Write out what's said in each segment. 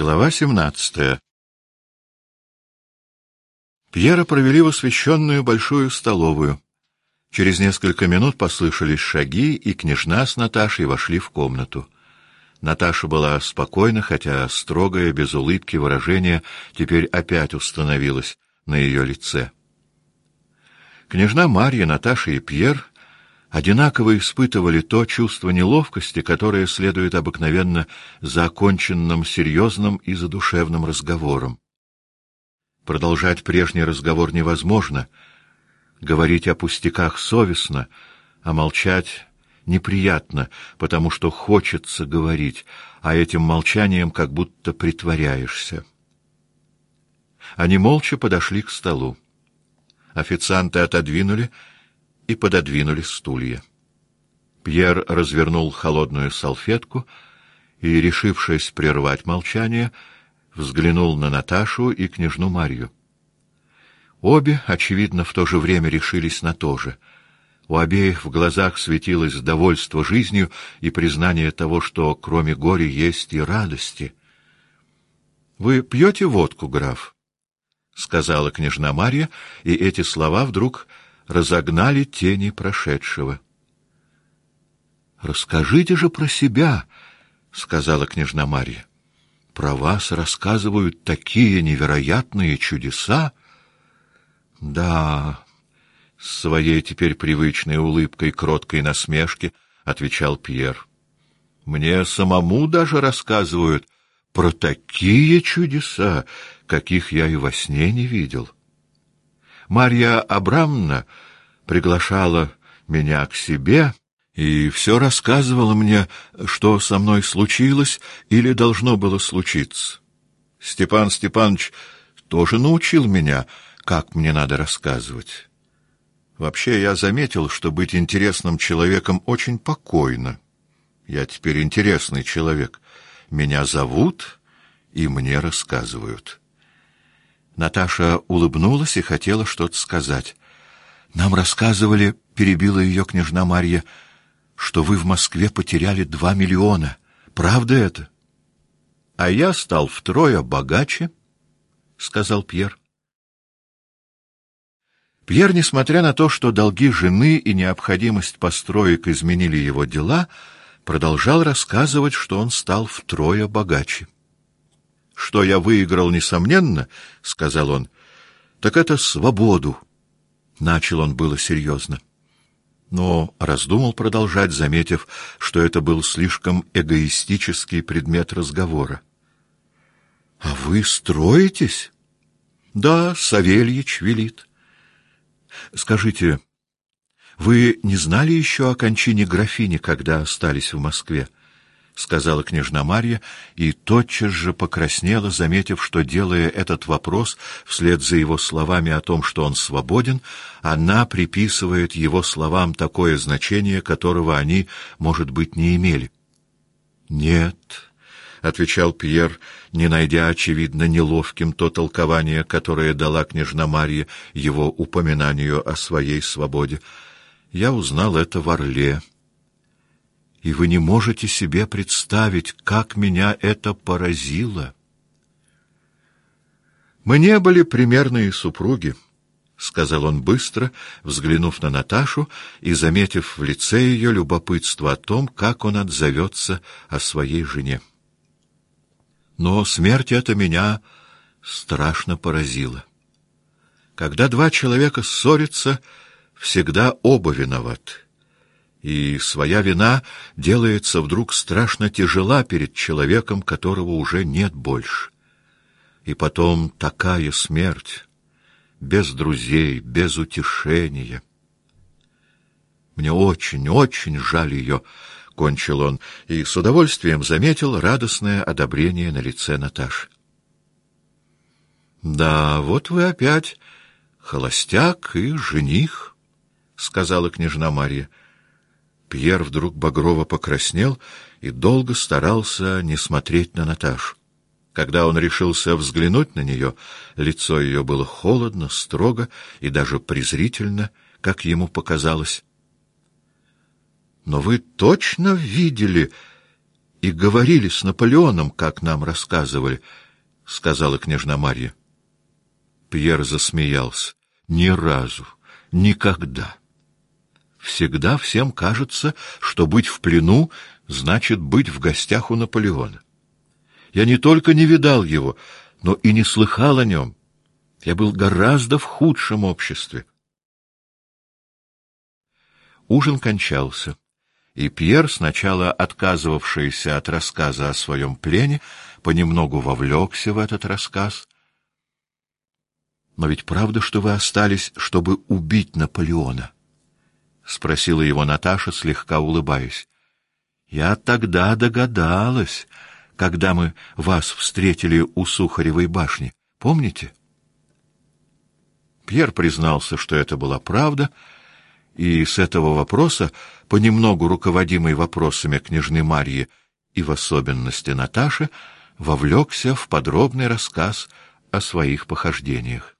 Глава 17. Пьера провели в освещенную большую столовую. Через несколько минут послышались шаги, и княжна с Наташей вошли в комнату. Наташа была спокойна, хотя строгое, без улыбки выражение теперь опять установилось на ее лице. Княжна Марья, Наташа и Пьер одинаково испытывали то чувство неловкости, которое следует обыкновенно за оконченным серьезным и задушевным разговором. Продолжать прежний разговор невозможно, говорить о пустяках совестно, а молчать неприятно, потому что хочется говорить, а этим молчанием как будто притворяешься. Они молча подошли к столу. Официанты отодвинули и пододвинули стулья. Пьер развернул холодную салфетку и, решившись прервать молчание, взглянул на Наташу и княжну Марью. Обе, очевидно, в то же время решились на то же. У обеих в глазах светилось довольство жизнью и признание того, что кроме горя есть и радости. — Вы пьете водку, граф? — сказала княжна Марья, и эти слова вдруг разогнали тени прошедшего. — Расскажите же про себя, — сказала княжна Марья. — Про вас рассказывают такие невероятные чудеса. — Да, — с своей теперь привычной улыбкой, кроткой насмешки отвечал Пьер. — Мне самому даже рассказывают про такие чудеса, каких я и во сне не видел. Марья Абрамовна приглашала меня к себе и все рассказывала мне, что со мной случилось или должно было случиться. Степан Степанович тоже научил меня, как мне надо рассказывать. Вообще, я заметил, что быть интересным человеком очень покойно. Я теперь интересный человек. Меня зовут, и мне рассказывают. Наташа улыбнулась и хотела что-то сказать. «Нам рассказывали, — перебила ее княжна Марья, — что вы в Москве потеряли 2 миллиона. Правда это?» «А я стал втрое богаче, — сказал Пьер. Пьер, несмотря на то, что долги жены и необходимость построек изменили его дела, продолжал рассказывать, что он стал втрое богаче. «Что я выиграл, несомненно, — сказал он, — так это свободу». Начал он было серьезно, но раздумал продолжать, заметив, что это был слишком эгоистический предмет разговора. — А вы строитесь? — Да, Савельич велит. — Скажите, вы не знали еще о кончине графини, когда остались в Москве? — сказала княжна Марья, и тотчас же покраснела, заметив, что, делая этот вопрос вслед за его словами о том, что он свободен, она приписывает его словам такое значение, которого они, может быть, не имели. — Нет, — отвечал Пьер, не найдя, очевидно, неловким то толкование, которое дала княжна Марья его упоминанию о своей свободе. — Я узнал это в Орле. И вы не можете себе представить, как меня это поразило. Мы не были примерные супруги, — сказал он быстро, взглянув на Наташу и заметив в лице ее любопытство о том, как он отзовется о своей жене. Но смерть эта меня страшно поразила. Когда два человека ссорятся, всегда оба виноваты. И своя вина делается вдруг страшно тяжела перед человеком, которого уже нет больше. И потом такая смерть, без друзей, без утешения. Мне очень, очень жаль ее, — кончил он, и с удовольствием заметил радостное одобрение на лице Наташи. — Да, вот вы опять холостяк и жених, — сказала княжна Марья. Пьер вдруг багрово покраснел и долго старался не смотреть на Наташу. Когда он решился взглянуть на нее, лицо ее было холодно, строго и даже презрительно, как ему показалось. — Но вы точно видели и говорили с Наполеоном, как нам рассказывали, — сказала княжна Марья. Пьер засмеялся. Ни разу, никогда. Всегда всем кажется, что быть в плену значит быть в гостях у Наполеона. Я не только не видал его, но и не слыхал о нем. Я был гораздо в худшем обществе. Ужин кончался, и Пьер, сначала отказывавшийся от рассказа о своем плене, понемногу вовлекся в этот рассказ. «Но ведь правда, что вы остались, чтобы убить Наполеона?» — спросила его Наташа, слегка улыбаясь. «Я тогда догадалась, когда мы вас встретили у Сухаревой башни. Помните?» Пьер признался, что это была правда, и с этого вопроса, понемногу руководимый вопросами княжны Марьи и в особенности Наташи, вовлекся в подробный рассказ о своих похождениях.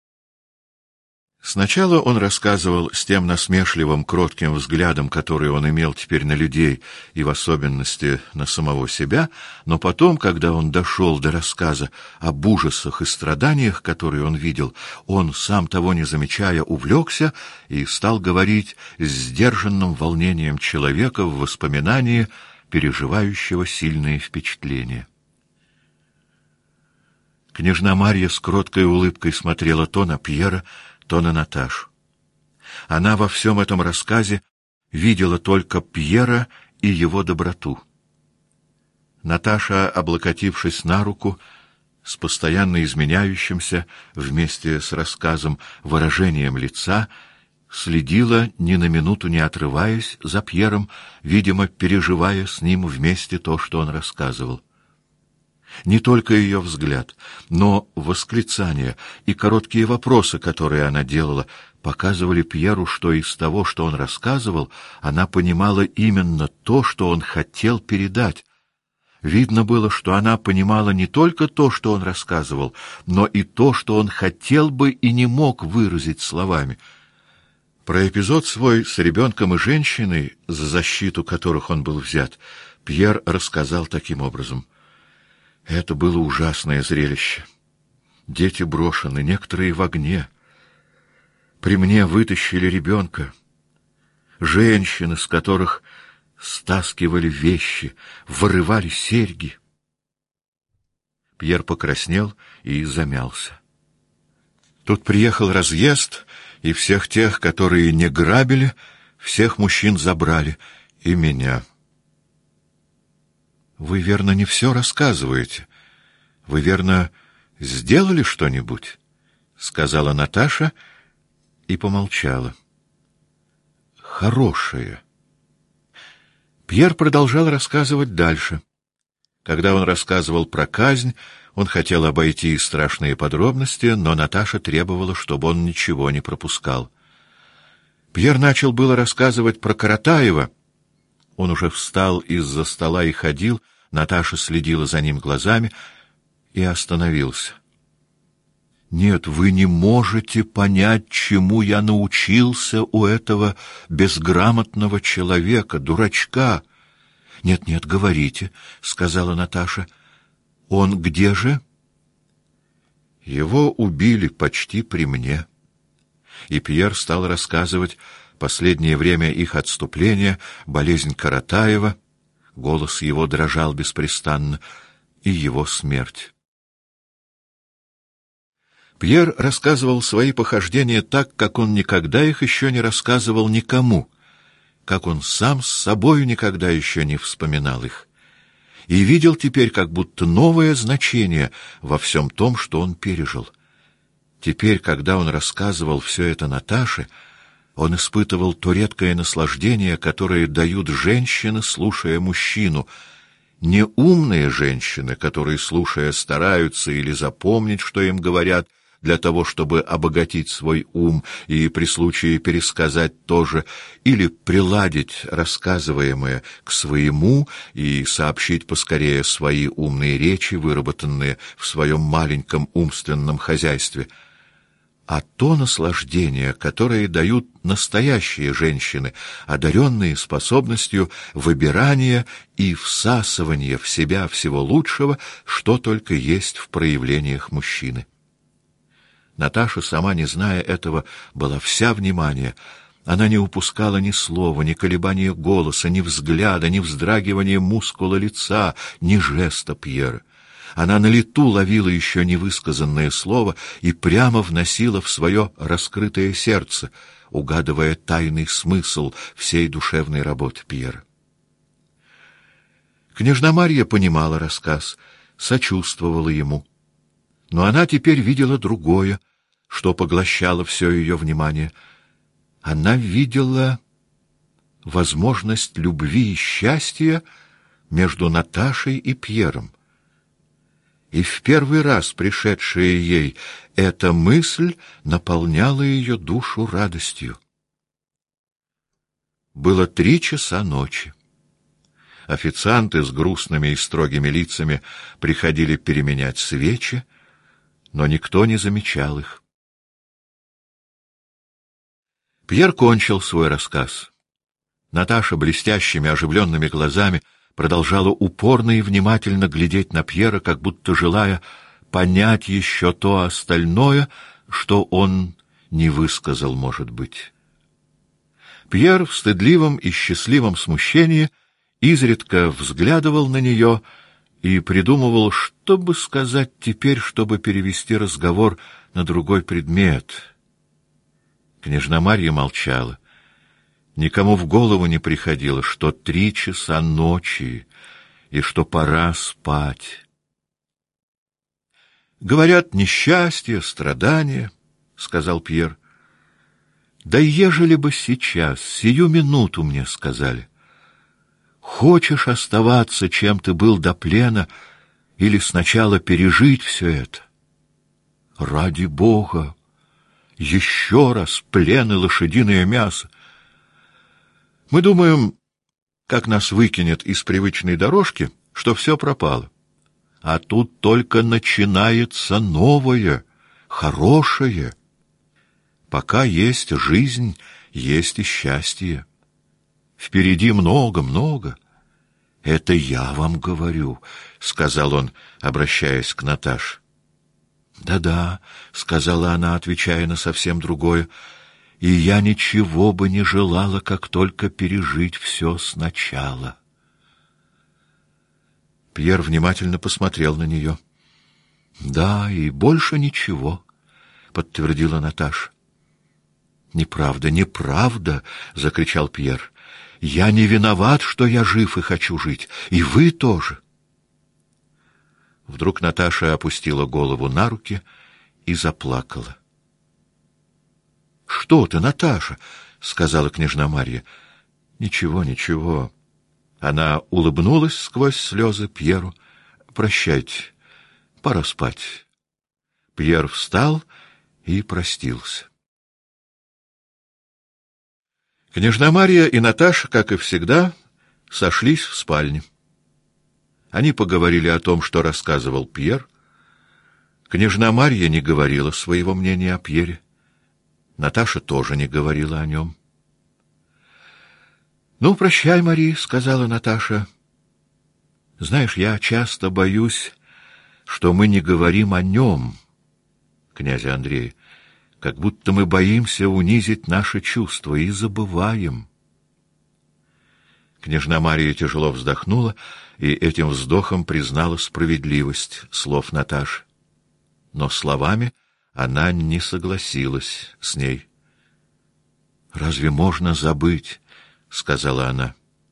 Сначала он рассказывал с тем насмешливым, кротким взглядом, который он имел теперь на людей и в особенности на самого себя, но потом, когда он дошел до рассказа об ужасах и страданиях, которые он видел, он, сам того не замечая, увлекся и стал говорить с сдержанным волнением человека в воспоминании, переживающего сильные впечатления. Княжна Марья с кроткой улыбкой смотрела то на Пьера, то на Наташу. Она во всем этом рассказе видела только Пьера и его доброту. Наташа, облокотившись на руку, с постоянно изменяющимся вместе с рассказом выражением лица, следила, ни на минуту не отрываясь, за Пьером, видимо, переживая с ним вместе то, что он рассказывал. Не только ее взгляд, но восклицания и короткие вопросы, которые она делала, показывали Пьеру, что из того, что он рассказывал, она понимала именно то, что он хотел передать. Видно было, что она понимала не только то, что он рассказывал, но и то, что он хотел бы и не мог выразить словами. Про эпизод свой с ребенком и женщиной, за защиту которых он был взят, Пьер рассказал таким образом. Это было ужасное зрелище. Дети брошены, некоторые в огне. При мне вытащили ребенка. Женщины, с которых стаскивали вещи, вырывали серьги. Пьер покраснел и замялся. Тут приехал разъезд, и всех тех, которые не грабили, всех мужчин забрали, и меня. Вы, верно, не все рассказываете. Вы, верно, сделали что-нибудь? — сказала Наташа и помолчала. Хорошее. Пьер продолжал рассказывать дальше. Когда он рассказывал про казнь, он хотел обойти страшные подробности, но Наташа требовала, чтобы он ничего не пропускал. Пьер начал было рассказывать про Каратаева. Он уже встал из-за стола и ходил, Наташа следила за ним глазами и остановился. «Нет, вы не можете понять, чему я научился у этого безграмотного человека, дурачка». «Нет, говорите», — сказала Наташа. «Он где же?» «Его убили почти при мне». И Пьер стал рассказывать последнее время их отступления, болезнь Каратаева, голос его дрожал беспрестанно, и его смерть. Пьер рассказывал свои похождения так, как он никогда их еще не рассказывал никому, как он сам с собою никогда еще не вспоминал их, и видел теперь как будто новое значение во всем том, что он пережил. Теперь, когда он рассказывал все это Наташе, он испытывал то редкое наслаждение, которое дают женщины, слушая мужчину. Не умные женщины, которые, слушая, стараются или запомнить, что им говорят, для того, чтобы обогатить свой ум и при случае пересказать тоже, или приладить рассказываемое к своему и сообщить поскорее свои умные речи, выработанные в своем маленьком умственном хозяйстве. а то наслаждение, которое дают настоящие женщины, одаренные способностью выбирания и всасывания в себя всего лучшего, что только есть в проявлениях мужчины. Наташа, сама не зная этого, была вся внимание. Она не упускала ни слова, ни колебания голоса, ни взгляда, ни вздрагивания мускула лица, ни жеста Пьера. Она на лету ловила еще невысказанное слово и прямо вносила в свое раскрытое сердце, угадывая тайный смысл всей душевной работы Пьера. Княжна Марья понимала рассказ, сочувствовала ему. Но она теперь видела другое, что поглощало все ее внимание. Она видела возможность любви и счастья между Наташей и Пьером. И в первый раз пришедшая ей эта мысль наполняла ее душу радостью. Было 3 часа ночи. Официанты с грустными и строгими лицами приходили переменять свечи, но никто не замечал их. Пьер кончил свой рассказ. Наташа блестящими, оживленными глазами продолжала упорно и внимательно глядеть на Пьера, как будто желая понять еще то остальное, что он не высказал, может быть. Пьер в стыдливом и счастливом смущении изредка взглядывал на нее и придумывал, что бы сказать теперь, чтобы перевести разговор на другой предмет. Княжна Марья молчала. Никому в голову не приходило, что 3 часа ночи и что пора спать. «Говорят, несчастье, страдания», — сказал Пьер. «Да ежели бы сейчас, сию минуту мне сказали, хочешь оставаться, чем ты был до плена, или сначала пережить все это? Ради Бога! Еще раз плен и лошадиное мясо! Мы думаем, как нас выкинет из привычной дорожки, что все пропало. А тут только начинается новое, хорошее. Пока есть жизнь, есть и счастье. Впереди много-много. Это я вам говорю, — сказал он, обращаясь к Наташе. «Да-да», — сказала она, отвечая на совсем другое, — «и я ничего бы не желала, как только пережить все сначала». Пьер внимательно посмотрел на нее. «Да, и больше ничего», — подтвердила Наташа. «Неправда, неправда!» — закричал Пьер. «Я не виноват, что я жив и хочу жить, и вы тоже». Вдруг Наташа опустила голову на руки и заплакала. «Что ты, Наташа?» — сказала княжна Марья. «Ничего, ничего». Она улыбнулась сквозь слезы Пьеру. «Прощайте, пора спать». Пьер встал и простился. Княжна Марья и Наташа, как и всегда, сошлись в спальне. Они поговорили о том, что рассказывал Пьер. Княжна Марья не говорила своего мнения о Пьере. Наташа тоже не говорила о нем. «Ну, прощай, Мари», — сказала Наташа. «Знаешь, я часто боюсь, что мы не говорим о нем, князя Андрея, как будто мы боимся унизить наши чувства и забываем». Княжна Марья тяжело вздохнула и этим вздохом признала справедливость слов Наташи. Но словами она не согласилась с ней. «Разве можно забыть?» — сказала она.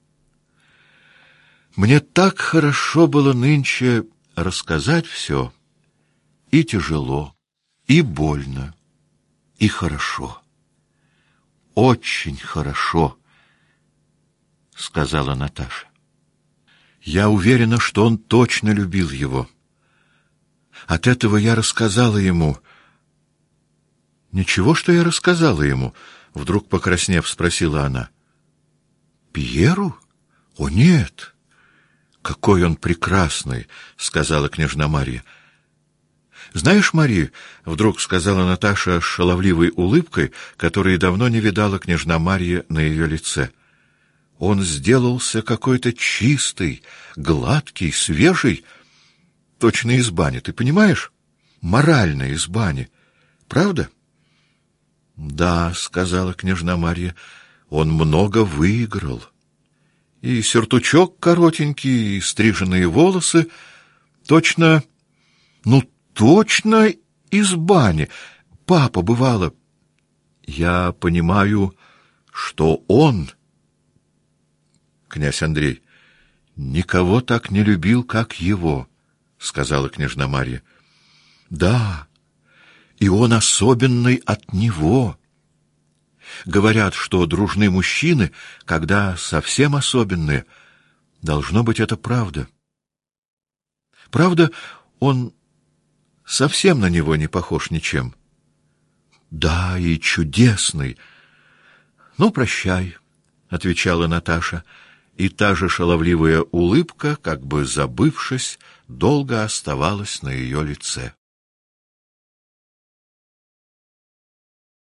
«Мне так хорошо было нынче рассказать все, и тяжело, и больно, и хорошо. Очень хорошо», — сказала Наташа. «Я уверена, что он точно любил его. От этого я рассказала ему...» «Ничего, что я рассказала ему?» — вдруг покраснев, спросила она. «Пьеру? О, нет! Какой он прекрасный!» — сказала княжна Марья. Знаешь, Мария, — вдруг сказала Наташа с шаловливой улыбкой, которой давно не видала княжна Марья на ее лице, — он сделался какой-то чистый, гладкий, свежий, точно из бани, ты понимаешь? Морально из бани. Правда? — Да, — сказала княжна Марья, — он много выиграл. И сюртучок коротенький, и стриженные волосы, точно, ну, точно из бани. Папа, бывало. Я понимаю, что он, князь Андрей, никого так не любил, как его, — сказала княжна Марья. Да, и он особенный от него. Говорят, что дружны мужчины, когда совсем особенные. Должно быть, это правда. Правда, он совсем на него не похож ничем. Да, и чудесный. Ну, прощай, — отвечала Наташа, и та же шаловливая улыбка, как бы забывшись, долго оставалась на ее лице.